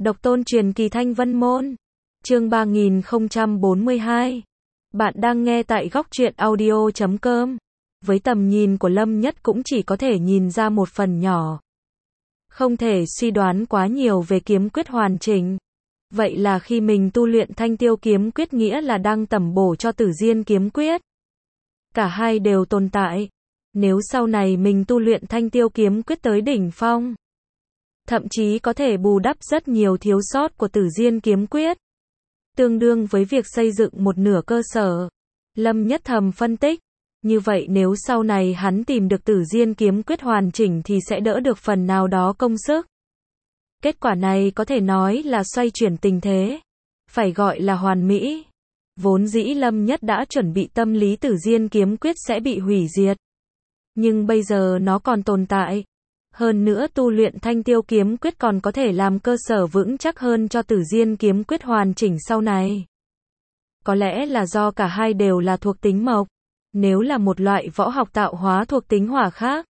Độc tôn truyền kỳ Thanh Vân Môn. Chương 3042. Bạn đang nghe tại góc truyện audio.com. Với tầm nhìn của Lâm Nhất cũng chỉ có thể nhìn ra một phần nhỏ. Không thể suy đoán quá nhiều về kiếm quyết hoàn chỉnh. Vậy là khi mình tu luyện Thanh Tiêu kiếm quyết nghĩa là đang tẩm bổ cho Tử Diên kiếm quyết. Cả hai đều tồn tại. Nếu sau này mình tu luyện Thanh Tiêu kiếm quyết tới đỉnh phong, thậm chí có thể bù đắp rất nhiều thiếu sót của Tử Diên kiếm quyết. Tương đương với việc xây dựng một nửa cơ sở. Lâm Nhất thầm phân tích. Như vậy nếu sau này hắn tìm được Tử Diên kiếm quyết hoàn chỉnh thì sẽ đỡ được phần nào đó công sức. Kết quả này có thể nói là xoay chuyển tình thế. Phải gọi là hoàn mỹ. Vốn dĩ Lâm Nhất đã chuẩn bị tâm lý Tử Diên kiếm quyết sẽ bị hủy diệt. Nhưng bây giờ nó còn tồn tại. Hơn nữa tu luyện Thanh Tiêu kiếm quyết còn có thể làm cơ sở vững chắc hơn cho Tử Diên kiếm quyết hoàn chỉnh sau này. Có lẽ là do cả hai đều là thuộc tính mộc. Nếu là một loại võ học tạo hóa thuộc tính hỏa khác,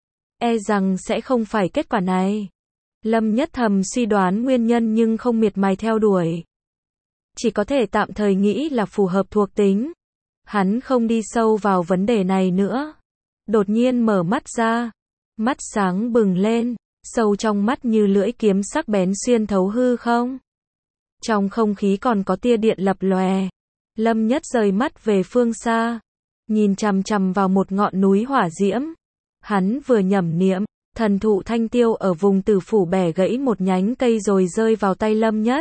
e rằng sẽ không phải kết quả này. Lâm Nhất thầm suy đoán nguyên nhân nhưng không miệt mài theo đuổi. Chỉ có thể tạm thời nghĩ là phù hợp thuộc tính. Hắn không đi sâu vào vấn đề này nữa. Đột nhiên mở mắt ra. Mắt sáng bừng lên, sâu trong mắt như lưỡi kiếm sắc bén xuyên thấu hư không. Trong không khí còn có tia điện lập lòe. Lâm Nhất rời mắt về phương xa, nhìn chằm chằm vào một ngọn núi hỏa diễm. Hắn vừa nhẩm niệm, thần thụ Thanh Tiêu ở vùng Tử Phủ bẻ gãy một nhánh cây rồi rơi vào tay Lâm Nhất.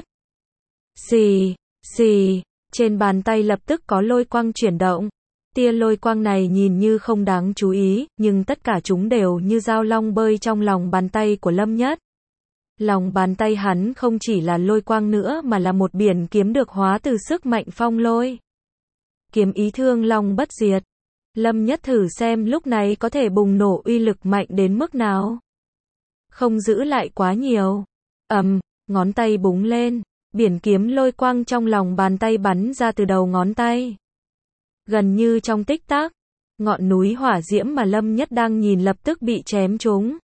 Xì, xì, trên bàn tay lập tức có lôi quang chuyển động. Tia lôi quang này nhìn như không đáng chú ý, nhưng tất cả chúng đều như dao long bơi trong lòng bàn tay của Lâm Nhất. Lòng bàn tay hắn không chỉ là lôi quang nữa mà là một biển kiếm được hóa từ sức mạnh phong lôi. Kiếm ý thương long bất diệt. Lâm Nhất thử xem lúc này có thể bùng nổ uy lực mạnh đến mức nào. Không giữ lại quá nhiều. Ngón tay búng lên, biển kiếm lôi quang trong lòng bàn tay bắn ra từ đầu ngón tay. Gần như trong tích tắc, ngọn núi hỏa diễm mà Lâm Nhất đang nhìn lập tức bị chém trúng.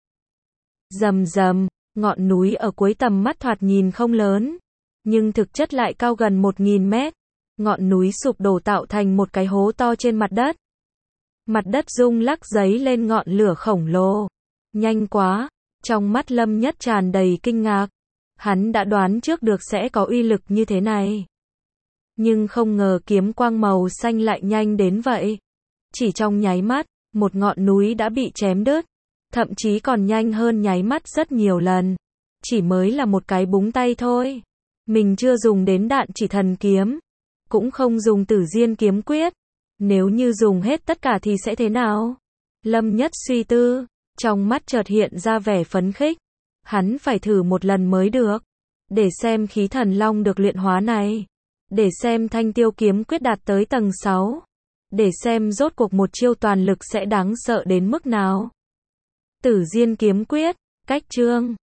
Rầm rầm, ngọn núi ở cuối tầm mắt thoạt nhìn không lớn, nhưng thực chất lại cao gần 1000 mét. Ngọn núi sụp đổ tạo thành một cái hố to trên mặt đất. Mặt đất rung lắc dấy lên ngọn lửa khổng lồ. Nhanh quá, trong mắt Lâm Nhất tràn đầy kinh ngạc. Hắn đã đoán trước được sẽ có uy lực như thế này. Nhưng không ngờ kiếm quang màu xanh lại nhanh đến vậy. Chỉ trong nháy mắt, một ngọn núi đã bị chém đứt. Thậm chí còn nhanh hơn nháy mắt rất nhiều lần. Chỉ mới là một cái búng tay thôi. Mình chưa dùng đến đạn chỉ thần kiếm. Cũng không dùng Tử Diên kiếm quyết. Nếu như dùng hết tất cả thì sẽ thế nào? Lâm Nhất suy tư. Trong mắt chợt hiện ra vẻ phấn khích. Hắn phải thử một lần mới được. Để xem khí thần long được luyện hóa này. Để xem Thanh Tiêu kiếm quyết đạt tới tầng 6. Để xem rốt cuộc một chiêu toàn lực sẽ đáng sợ đến mức nào. Tử Diên kiếm quyết, cách chương.